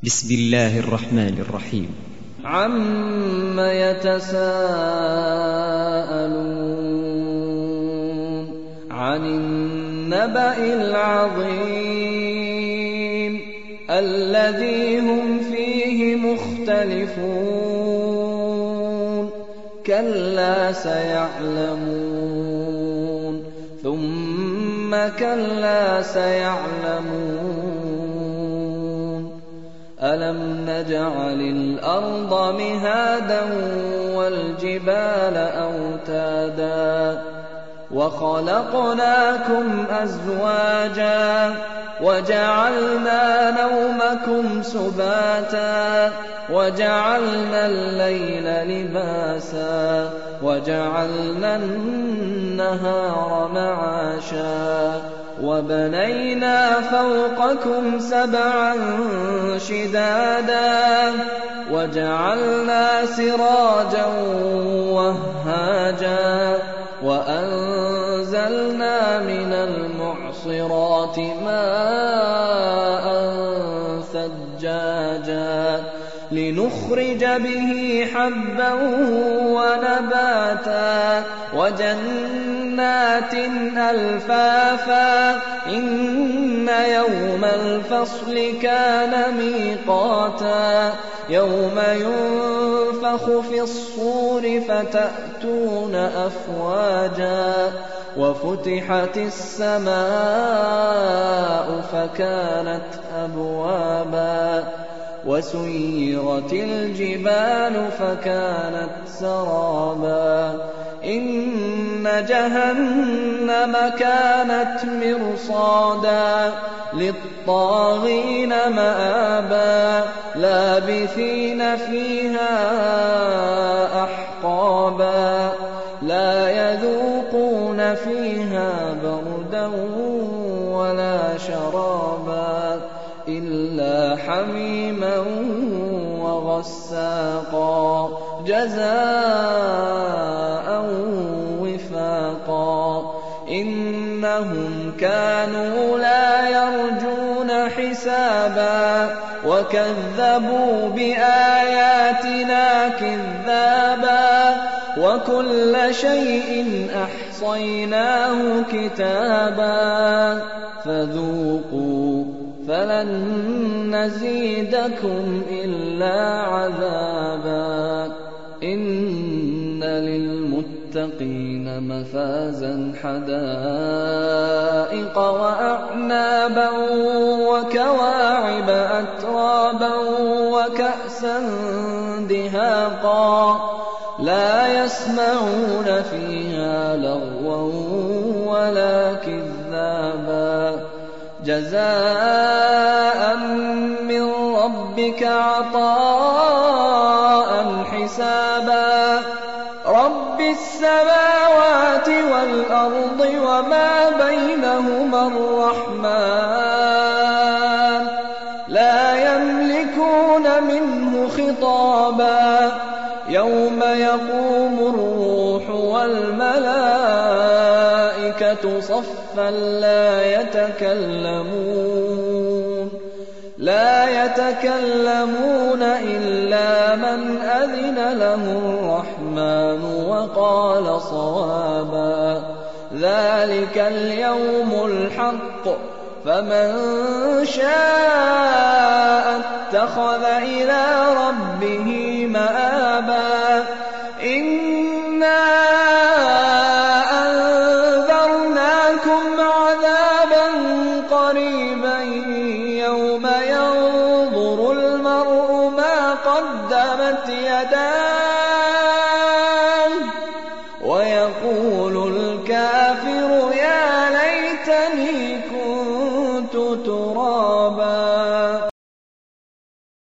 بسم الله الرحمن الرحيم. عَمَّ يَتَسَاءَلُونَ عَنِ النَّبَإِ الْعَظِيمِ الَّذِي هُمْ فِيهِ مُخْتَلِفُونَ كَلَّا سَيَعْلَمُونَ ثُمَّ كَلَّا سَيَعْلَمُونَ أَلَمْ نَجْعَلِ الْأَرْضَ مِهَادًا وَالْجِبَالَ أَوْتَادًا وَخَلَقْنَاكُمْ أَزْوَاجًا وَجَعَلْنَا نَوْمَكُمْ سُبَاتًا وَجَعَلْنَا اللَّيْلَ لِبَاسًا وَجَعَلْنَا النَّهَارَ مَعَاشًا وَبَنَيْنَا فَوْقَكُمْ سَبْعًا شِدَادًا وَجَعَلْنَا سِرَاجًا وَهَّاجًا وَأَنزَلْنَا مِنَ الْمُعْصِرَاتِ مَاءً ثَجَّاجًا لِنُخْرِجَ بِهِ حَبًّا وَنَبَاتًا وَجَنَّاتٍ أَلْفَافًا إِنَّ يَوْمَ الْفَصْلِ كَانَ مِيقَاتًا يَوْمَ يُنفَخُ فِي الصُّورِ فَتَأْتُونَ أَفْوَاجًا وَفُتِحَتِ السَّمَاءُ فَكَانَتْ أَبْوَابًا وَسُيِّرَتِ الْجِبَالُ فَكَانَتْ سَرَابًا إِنَّ جَهَنَّمَ كَانَتْ مِرْصَادًا لِلطَّاغِينَ مَآبًا لَابِثِينَ فِيهَا أَحْقَابًا لَا يَذُوقُونَ فِيهَا بَرْدًا وَلَا شَرَابًا إِلَّا حَمِيمًا وَغَسَّاقًا جَزَاءً وِفَاقًا إِنَّهُمْ كَانُوا لَا يَرْجُونَ حِسَابًا وَكَذَّبُوا بِآيَاتِنَا كِذَّابًا وَكُلَّ شَيْءٍ أَحْصَيْنَاهُ كِتَابًا فَذُوقُوا فَلَن نَّزِيدَكُمْ إِلَّا عَذَابًا إِنَّ لِلْمُتَّقِينَ مَفَازًا حَدَائِقَ وَأَعْنَابًا وَكَوَاعِبَ أَتْرَابًا وَكَأْسًا دِهَاقًا لَا يَسْمَعُونَ فِيهَا لَغْوًا وَلَا كِذَّابًا جَزَاءً مِّن رَّبِّكَ عَطَاءً حِسَابًا رَّبِّ السَّمَاوَاتِ وَالْأَرْضِ وَمَا بَيْنَهُمَا الرَّحْمَٰنُ لَا يَمْلِكُونَ مِنْهُ خِطَابًا يَوْمَ يَقُومُ الرُّوحُ وَالْمَلَائِكَةُ صَفًّا لَّا يَتَكَلَّمُونَ إِلَّا مَنْ أَذِنَ لَهُ الرَّحْمَٰنُ وَقَالَ صَوَابًا ذَٰلِكَ الْيَوْمُ الْحَقُّ فَمَن شَاءَ اتَّخَذَ إِلَىٰ رَبِّهِ مَآبًا إِنَّا أَنذَرْنَاكُمْ عَذَابًا قَرِيبًا يَوْمَ يَنظُرُ الْمَرْءُ مَا قَدَّمَتْ يَدَاهُ